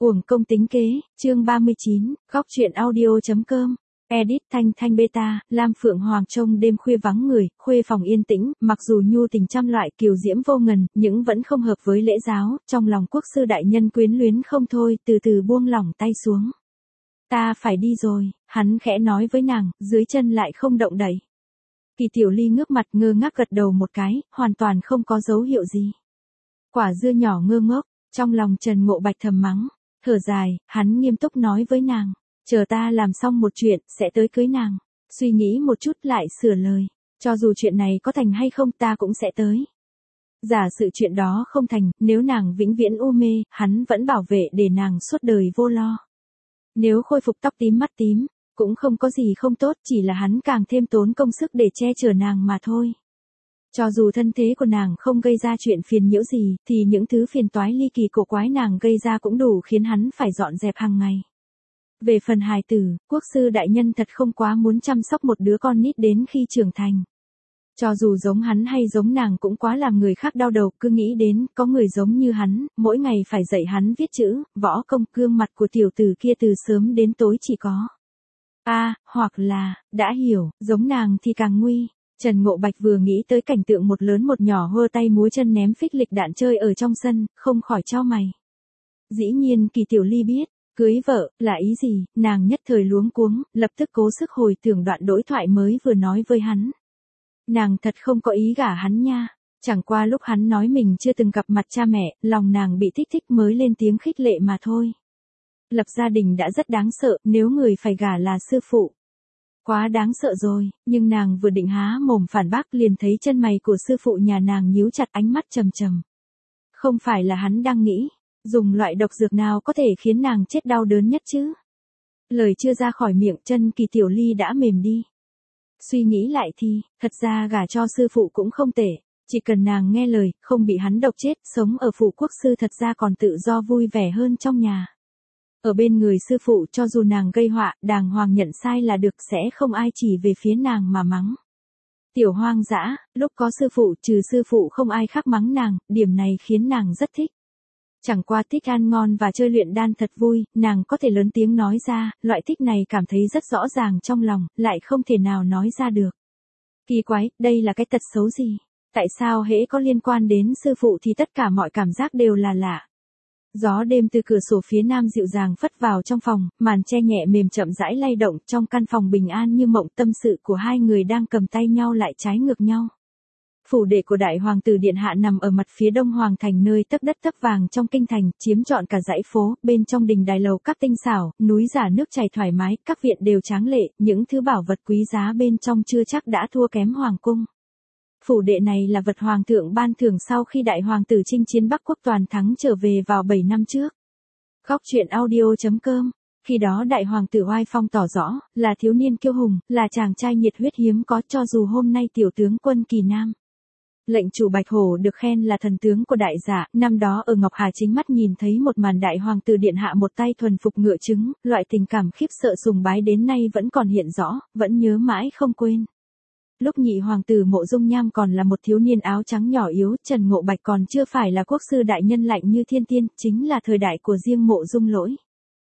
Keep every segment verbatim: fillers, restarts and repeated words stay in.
Uổng công tính kế, chương ba mươi chín, góc truyện audio.com. Edit Thanh Thanh Beta, Lam Phượng Hoàng trông đêm khuya vắng người, khuê phòng yên tĩnh, mặc dù nhu tình trăm loại kiều diễm vô ngần, nhưng vẫn không hợp với lễ giáo, trong lòng quốc sư đại nhân quyến luyến không thôi, từ từ buông lỏng tay xuống. Ta phải đi rồi, hắn khẽ nói với nàng, dưới chân lại không động đậy. Kỳ Tiểu Ly ngước mặt ngơ ngác gật đầu một cái, hoàn toàn không có dấu hiệu gì. Quả dưa nhỏ ngơ ngốc, trong lòng Trần Ngộ Bạch thầm mắng. Thở dài, hắn nghiêm túc nói với nàng, chờ ta làm xong một chuyện, sẽ tới cưới nàng. Suy nghĩ một chút lại sửa lời, cho dù chuyện này có thành hay không ta cũng sẽ tới. Giả sự chuyện đó không thành, nếu nàng vĩnh viễn u mê, hắn vẫn bảo vệ để nàng suốt đời vô lo. Nếu khôi phục tóc tím mắt tím, cũng không có gì không tốt, chỉ là hắn càng thêm tốn công sức để che chở nàng mà thôi. Cho dù thân thế của nàng không gây ra chuyện phiền nhiễu gì, thì những thứ phiền toái ly kỳ cổ quái nàng gây ra cũng đủ khiến hắn phải dọn dẹp hàng ngày. Về phần hài tử, quốc sư đại nhân thật không quá muốn chăm sóc một đứa con nít đến khi trưởng thành. Cho dù giống hắn hay giống nàng cũng quá làm người khác đau đầu, cứ nghĩ đến, có người giống như hắn, mỗi ngày phải dạy hắn viết chữ, võ công, gương mặt của tiểu tử kia từ sớm đến tối chỉ có. A, à, hoặc là, đã hiểu, giống nàng thì càng nguy. Trần Ngộ Bạch vừa nghĩ tới cảnh tượng một lớn một nhỏ hơ tay múa chân ném phích lịch đạn chơi ở trong sân, không khỏi chau mày. Dĩ nhiên Kỳ Tiểu Ly biết, cưới vợ, là ý gì, nàng nhất thời luống cuống, lập tức cố sức hồi tưởng đoạn đối thoại mới vừa nói với hắn. Nàng thật không có ý gả hắn nha, chẳng qua lúc hắn nói mình chưa từng gặp mặt cha mẹ, lòng nàng bị thích thích mới lên tiếng khích lệ mà thôi. Lập gia đình đã rất đáng sợ, nếu người phải gả là sư phụ. Quá đáng sợ rồi, nhưng nàng vừa định há mồm phản bác liền thấy chân mày của sư phụ nhà nàng nhíu chặt, ánh mắt trầm trầm. Không phải là hắn đang nghĩ, dùng loại độc dược nào có thể khiến nàng chết đau đớn nhất chứ? Lời chưa ra khỏi miệng, chân Kỳ Tiểu Ly đã mềm đi. Suy nghĩ lại thì, thật ra gả cho sư phụ cũng không tệ, chỉ cần nàng nghe lời, không bị hắn độc chết, sống ở phủ quốc sư thật ra còn tự do vui vẻ hơn trong nhà. Ở bên người sư phụ cho dù nàng gây họa, đàng hoàng nhận sai là được, sẽ không ai chỉ về phía nàng mà mắng. Tiểu hoang dã, lúc có sư phụ trừ sư phụ không ai khác mắng nàng, điểm này khiến nàng rất thích. Chẳng qua thích ăn ngon và chơi luyện đan thật vui, nàng có thể lớn tiếng nói ra, loại thích này cảm thấy rất rõ ràng trong lòng, lại không thể nào nói ra được. Kỳ quái, đây là cái tật xấu gì? Tại sao hễ có liên quan đến sư phụ thì tất cả mọi cảm giác đều là lạ? Gió đêm từ cửa sổ phía nam dịu dàng phất vào trong phòng, màn che nhẹ mềm chậm rãi lay động, trong căn phòng bình an như mộng, tâm sự của hai người đang cầm tay nhau lại trái ngược nhau. Phủ đệ của đại hoàng tử điện hạ nằm ở mặt phía đông hoàng thành, nơi tấc đất tấc vàng trong kinh thành, chiếm trọn cả dãy phố, bên trong đình đài lầu các tinh xảo, núi giả nước chảy thoải mái, các viện đều tráng lệ, những thứ bảo vật quý giá bên trong chưa chắc đã thua kém hoàng cung. Phủ đệ này là vật hoàng thượng ban thưởng sau khi đại hoàng tử chinh chiến Bắc Quốc toàn thắng trở về vào bảy năm trước. Góc truyện audio.com. Khi đó đại hoàng tử oai phong tỏ rõ, là thiếu niên kiêu hùng, là chàng trai nhiệt huyết hiếm có, cho dù hôm nay tiểu tướng quân Kỳ Nam. Lệnh chủ Bạch Hổ được khen là thần tướng của đại giả, năm đó ở Ngọc Hà chính mắt nhìn thấy một màn đại hoàng tử điện hạ một tay thuần phục ngựa trứng, loại tình cảm khiếp sợ sùng bái đến nay vẫn còn hiện rõ, vẫn nhớ mãi không quên. Lúc nhị hoàng tử Mộ Dung Nham còn là một thiếu niên áo trắng nhỏ yếu, Trần Ngộ Bạch còn chưa phải là quốc sư đại nhân lạnh như thiên tiên, chính là thời đại của riêng Mộ Dung Lỗi.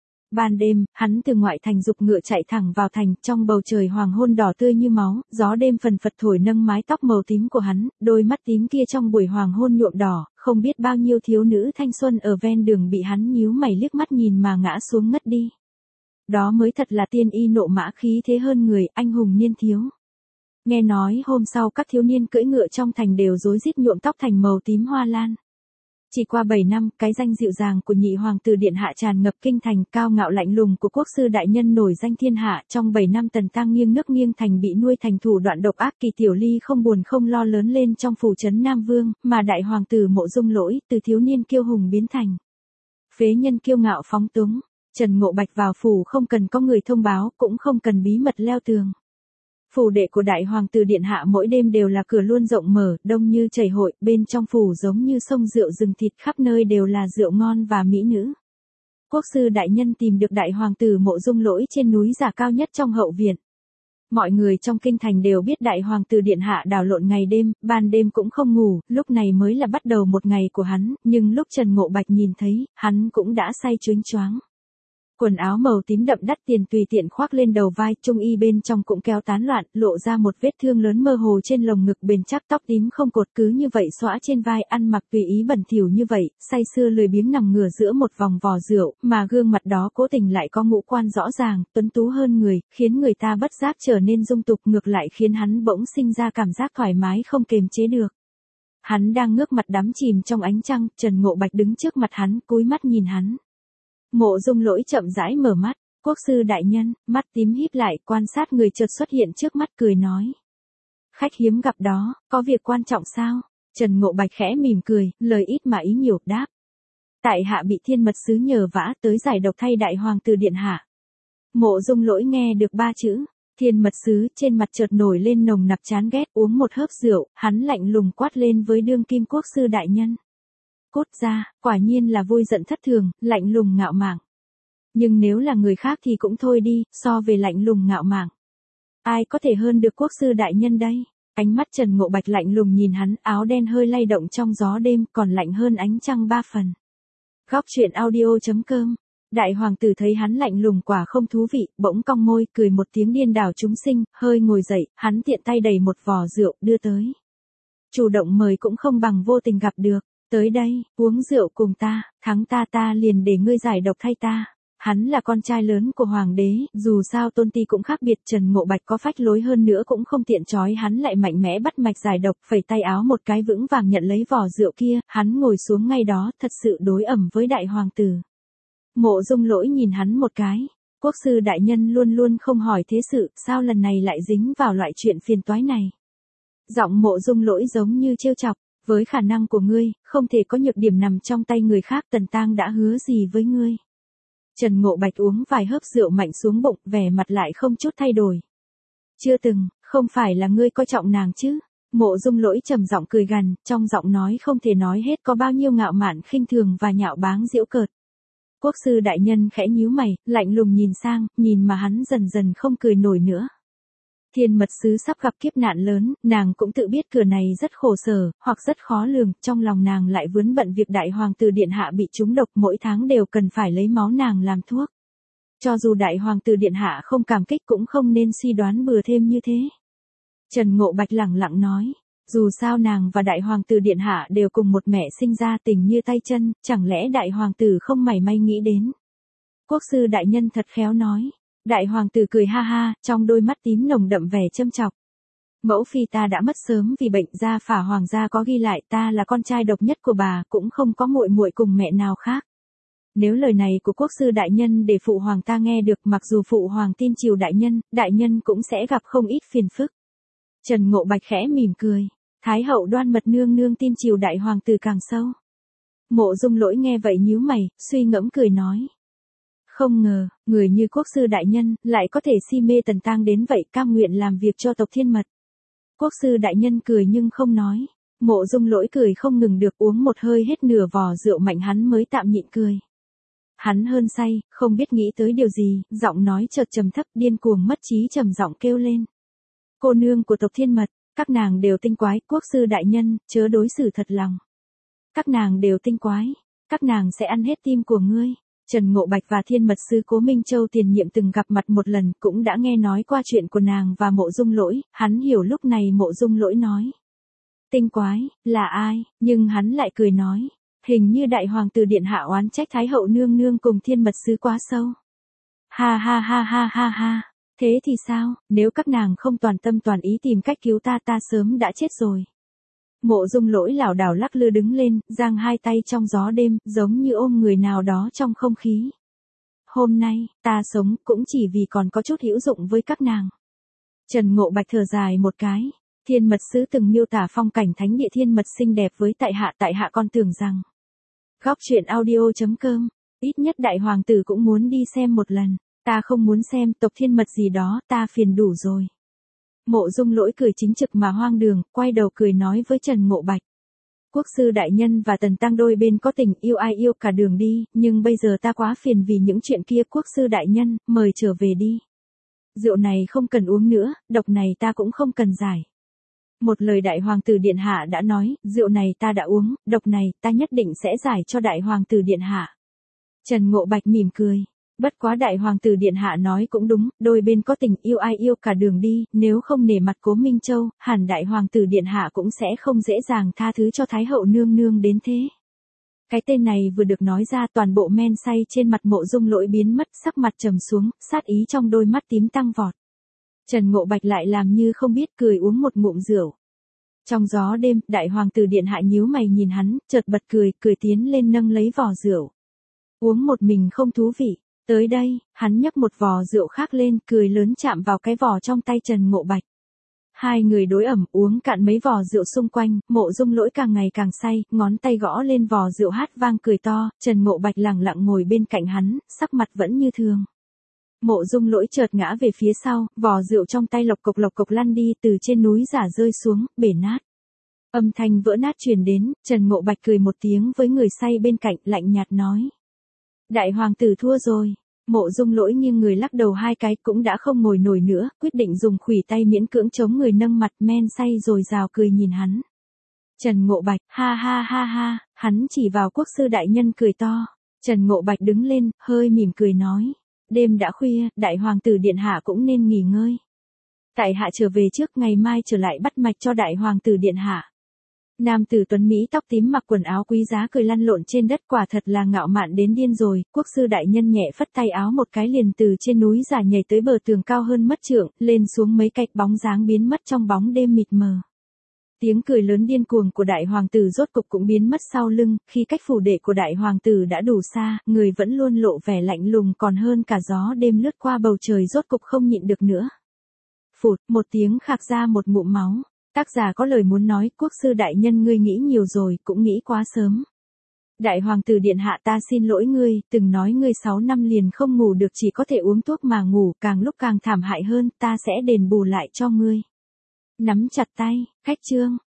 Ban đêm, hắn từ ngoại thành dục ngựa chạy thẳng vào thành, trong bầu trời hoàng hôn đỏ tươi như máu, gió đêm phần phật thổi nâng mái tóc màu tím của hắn, đôi mắt tím kia trong buổi hoàng hôn nhuộm đỏ, không biết bao nhiêu thiếu nữ thanh xuân ở ven đường bị hắn nhíu mày liếc mắt nhìn mà ngã xuống ngất đi. Đó mới thật là tiên y nộ mã khí thế hơn người, anh hùng niên thiếu. Nghe nói hôm sau các thiếu niên cưỡi ngựa trong thành đều rối rít nhuộm tóc thành màu tím hoa lan. Chỉ qua bảy năm, cái danh dịu dàng của nhị hoàng tử điện hạ tràn ngập kinh thành, cao ngạo lạnh lùng của quốc sư đại nhân nổi danh thiên hạ, trong bảy năm Tần Tăng nghiêng nước nghiêng thành bị nuôi thành thủ đoạn độc ác, Kỳ Tiểu Ly không buồn không lo lớn lên trong phủ trấn Nam Vương, mà đại hoàng tử Mộ Dung Lỗi từ thiếu niên kiêu hùng biến thành phế nhân kiêu ngạo phóng túng. Trần Ngộ Bạch vào phủ không cần có người thông báo, cũng không cần bí mật leo tường. Phủ đệ của đại hoàng tử điện hạ mỗi đêm đều là cửa luôn rộng mở, đông như chảy hội, bên trong phủ giống như sông rượu rừng thịt, khắp nơi đều là rượu ngon và mỹ nữ. Quốc sư đại nhân tìm được đại hoàng tử Mộ Dung Lỗi trên núi giả cao nhất trong hậu viện. Mọi người trong kinh thành đều biết đại hoàng tử điện hạ đảo lộn ngày đêm, ban đêm cũng không ngủ, lúc này mới là bắt đầu một ngày của hắn, nhưng lúc Trần Ngộ Bạch nhìn thấy, hắn cũng đã say choáng choáng. Quần áo màu tím đậm đắt tiền tùy tiện khoác lên đầu vai, trung y bên trong cũng kéo tán loạn, lộ ra một vết thương lớn mơ hồ trên lồng ngực bền chắc, tóc tím không cột cứ như vậy xõa trên vai, ăn mặc tùy ý bẩn thỉu như vậy, say sưa lười biếng nằm ngửa giữa một vòng vò rượu, mà gương mặt đó cố tình lại có ngũ quan rõ ràng, tuấn tú hơn người, khiến người ta bất giác trở nên dung tục, ngược lại khiến hắn bỗng sinh ra cảm giác thoải mái không kềm chế được. Hắn đang ngước mặt đắm chìm trong ánh trăng, Trần Ngộ Bạch đứng trước mặt hắn, cúi mắt nhìn hắn. Mộ Dung Lỗi chậm rãi mở mắt, quốc sư đại nhân, mắt tím híp lại, quan sát người chợt xuất hiện trước mắt cười nói. Khách hiếm gặp đó, có việc quan trọng sao? Trần Ngộ Bạch khẽ mỉm cười, lời ít mà ý nhiều, đáp. Tại hạ bị Thiên Mật Sứ nhờ vả tới giải độc thay đại hoàng tử điện hạ. Mộ Dung Lỗi nghe được ba chữ, Thiên Mật Sứ, trên mặt chợt nổi lên nồng nặc chán ghét, uống một hớp rượu, hắn lạnh lùng quát lên với đương kim quốc sư đại nhân. Cút ra, quả nhiên là vui giận thất thường, lạnh lùng ngạo mạn. Nhưng nếu là người khác thì cũng thôi đi, so về lạnh lùng ngạo mạn. Ai có thể hơn được quốc sư đại nhân đây? Ánh mắt Trần Ngộ Bạch lạnh lùng nhìn hắn, áo đen hơi lay động trong gió đêm, còn lạnh hơn ánh trăng ba phần. Góc truyện audio chấm com. Đại hoàng tử thấy hắn lạnh lùng quả không thú vị, bỗng cong môi, cười một tiếng điên đảo chúng sinh, hơi ngồi dậy, hắn tiện tay đầy một vò rượu, đưa tới. Chủ động mời cũng không bằng vô tình gặp được. Tới đây, uống rượu cùng ta, thắng ta ta liền để ngươi giải độc thay ta. Hắn là con trai lớn của hoàng đế, dù sao tôn ti cũng khác biệt, Trần Ngộ Bạch có phách lối hơn nữa cũng không tiện trói hắn lại mạnh mẽ bắt mạch giải độc, phẩy tay áo một cái vững vàng nhận lấy vò rượu kia, hắn ngồi xuống ngay đó, thật sự đối ẩm với đại hoàng tử. Mộ Dung Lỗi nhìn hắn một cái, quốc sư đại nhân luôn luôn không hỏi thế sự, sao lần này lại dính vào loại chuyện phiền toái này. Giọng Mộ Dung Lỗi giống như trêu chọc. Với khả năng của ngươi, không thể có nhược điểm nằm trong tay người khác, Tần Tang đã hứa gì với ngươi. Trần Ngộ Bạch uống vài hớp rượu mạnh xuống bụng, vẻ mặt lại không chút thay đổi. Chưa từng, không phải là ngươi coi trọng nàng chứ? Mộ Dung Lỗi trầm giọng cười gằn, trong giọng nói không thể nói hết có bao nhiêu ngạo mạn khinh thường và nhạo báng giễu cợt. Quốc sư đại nhân khẽ nhíu mày, lạnh lùng nhìn sang, nhìn mà hắn dần dần không cười nổi nữa. Thiên Mật Sứ sắp gặp kiếp nạn lớn, nàng cũng tự biết cửa này rất khổ sở, hoặc rất khó lường, trong lòng nàng lại vướng bận việc đại hoàng tử điện hạ bị trúng độc, mỗi tháng đều cần phải lấy máu nàng làm thuốc. Cho dù đại hoàng tử điện hạ không cảm kích cũng không nên suy đoán bừa thêm như thế. Trần Ngộ Bạch lẳng lặng nói, dù sao nàng và đại hoàng tử điện hạ đều cùng một mẹ sinh ra, tình như tay chân, chẳng lẽ đại hoàng tử không mảy may nghĩ đến. Quốc sư đại nhân thật khéo nói. Đại hoàng tử cười ha ha, trong đôi mắt tím nồng đậm vẻ châm chọc. Mẫu phi ta đã mất sớm vì bệnh, gia phả hoàng gia có ghi lại ta là con trai độc nhất của bà, cũng không có muội muội cùng mẹ nào khác. Nếu lời này của quốc sư đại nhân để phụ hoàng ta nghe được, mặc dù phụ hoàng tin chiều đại nhân, đại nhân cũng sẽ gặp không ít phiền phức. Trần Ngộ Bạch khẽ mỉm cười, Thái hậu Đoan Mật nương nương tin chiều đại hoàng tử càng sâu. Mộ Dung Lỗi nghe vậy nhíu mày, suy ngẫm cười nói. Không ngờ, người như quốc sư đại nhân, lại có thể si mê Tần Tang đến vậy, cam nguyện làm việc cho tộc Thiên Mật. Quốc sư đại nhân cười nhưng không nói. Mộ Dung Lỗi cười không ngừng được, uống một hơi hết nửa vò rượu mạnh hắn mới tạm nhịn cười. Hắn hơn say, không biết nghĩ tới điều gì, giọng nói chợt trầm thấp, điên cuồng mất trí trầm giọng kêu lên. Cô nương của tộc Thiên Mật, các nàng đều tinh quái, quốc sư đại nhân, chớ đối xử thật lòng. Các nàng đều tinh quái, các nàng sẽ ăn hết tim của ngươi. Trần Ngộ Bạch và Thiên Mật Sư Cố Minh Châu tiền nhiệm từng gặp mặt một lần, cũng đã nghe nói qua chuyện của nàng và Mộ Dung Lỗi, hắn hiểu lúc này Mộ Dung Lỗi nói. Tinh quái, là ai, nhưng hắn lại cười nói, hình như đại hoàng tử điện hạ oán trách Thái hậu nương nương cùng Thiên Mật Sư quá sâu. Ha ha ha ha ha ha, thế thì sao, nếu các nàng không toàn tâm toàn ý tìm cách cứu ta ta sớm đã chết rồi. Mộ Dung Lỗi lảo đảo lắc lư đứng lên, giang hai tay trong gió đêm, giống như ôm người nào đó trong không khí. Hôm nay, ta sống cũng chỉ vì còn có chút hữu dụng với các nàng. Trần Ngộ Bạch thở dài một cái. Thiên Mật Sứ từng miêu tả phong cảnh thánh địa Thiên Mật xinh đẹp với tại hạ, tại hạ còn tưởng rằng. Góc truyện audio chấm com, ít nhất đại hoàng tử cũng muốn đi xem một lần. Ta không muốn xem tộc Thiên Mật gì đó, ta phiền đủ rồi. Mộ Dung Lỗi cười chính trực mà hoang đường, quay đầu cười nói với Trần Ngộ Bạch. Quốc sư đại nhân và Tần Tăng đôi bên có tình, yêu ai yêu cả đường đi, nhưng bây giờ ta quá phiền vì những chuyện kia, quốc sư đại nhân, mời trở về đi. rượu này không cần uống nữa, độc này ta cũng không cần giải. Một lời đại hoàng tử điện hạ đã nói, rượu này ta đã uống, độc này ta nhất định sẽ giải cho đại hoàng tử điện hạ. Trần Ngộ Bạch mỉm cười. Bất quá đại hoàng tử điện hạ nói cũng đúng, đôi bên có tình yêu ai yêu cả đường đi, nếu không nể mặt Cố Minh Châu, hẳn đại hoàng tử điện hạ cũng sẽ không dễ dàng tha thứ cho Thái hậu nương nương đến thế. Cái tên này vừa được nói ra, toàn bộ men say trên mặt Mộ Dung Lỗi biến mất, sắc mặt trầm xuống, sát ý trong đôi mắt tím tăng vọt. Trần Ngộ Bạch lại làm như không biết, cười uống một ngụm rượu. Trong gió đêm, đại hoàng tử điện hạ nhíu mày nhìn hắn, chợt bật cười, cười tiến lên nâng lấy vò rượu. Uống một mình không thú vị. Tới đây, hắn nhấc một vò rượu khác lên, cười lớn chạm vào cái vò trong tay Trần Ngộ Bạch. Hai người đối ẩm uống cạn mấy vò rượu xung quanh, Mộ Dung Lỗi càng ngày càng say, ngón tay gõ lên vò rượu hát vang cười to, Trần Ngộ Bạch lẳng lặng ngồi bên cạnh hắn, sắc mặt vẫn như thường. Mộ Dung Lỗi chợt ngã về phía sau, vò rượu trong tay lộc cộc lộc cộc lăn đi, từ trên núi giả rơi xuống, bể nát. Âm thanh vỡ nát truyền đến, Trần Ngộ Bạch cười một tiếng với người say bên cạnh, lạnh nhạt nói. Đại hoàng tử thua rồi. Mộ Dung Lỗi nghiêng người lắc đầu hai cái, cũng đã không ngồi nổi nữa, quyết định dùng khuỷu tay miễn cưỡng chống người nâng mặt, men say rồi rào cười nhìn hắn. Trần Ngộ Bạch, ha ha ha ha, hắn chỉ vào quốc sư đại nhân cười to. Trần Ngộ Bạch đứng lên, hơi mỉm cười nói. Đêm đã khuya, đại hoàng tử điện hạ cũng nên nghỉ ngơi. Tại hạ trở về trước, ngày mai trở lại bắt mạch cho đại hoàng tử điện hạ. Nam tử tuấn Mỹ tóc tím mặc quần áo quý giá cười lăn lộn trên đất, quả thật là ngạo mạn đến điên rồi. Quốc sư đại nhân nhẹ phất tay áo một cái, liền từ trên núi giả nhảy tới bờ tường cao hơn mất trượng, lên xuống mấy cạch, bóng dáng biến mất trong bóng đêm mịt mờ. Tiếng cười lớn điên cuồng của đại hoàng tử rốt cục cũng biến mất sau lưng, khi cách phủ đệ của đại hoàng tử đã đủ xa, người vẫn luôn lộ vẻ lạnh lùng còn hơn cả gió đêm lướt qua bầu trời rốt cục không nhịn được nữa. Phụt, một tiếng khạc ra một ngụm máu. Tác giả có lời muốn nói, quốc sư đại nhân ngươi nghĩ nhiều rồi, cũng nghĩ quá sớm. Đại hoàng tử điện hạ ta xin lỗi ngươi, từng nói ngươi sáu năm liền không ngủ được, chỉ có thể uống thuốc mà ngủ, càng lúc càng thảm hại hơn, ta sẽ đền bù lại cho ngươi. Nắm chặt tay, cách chương.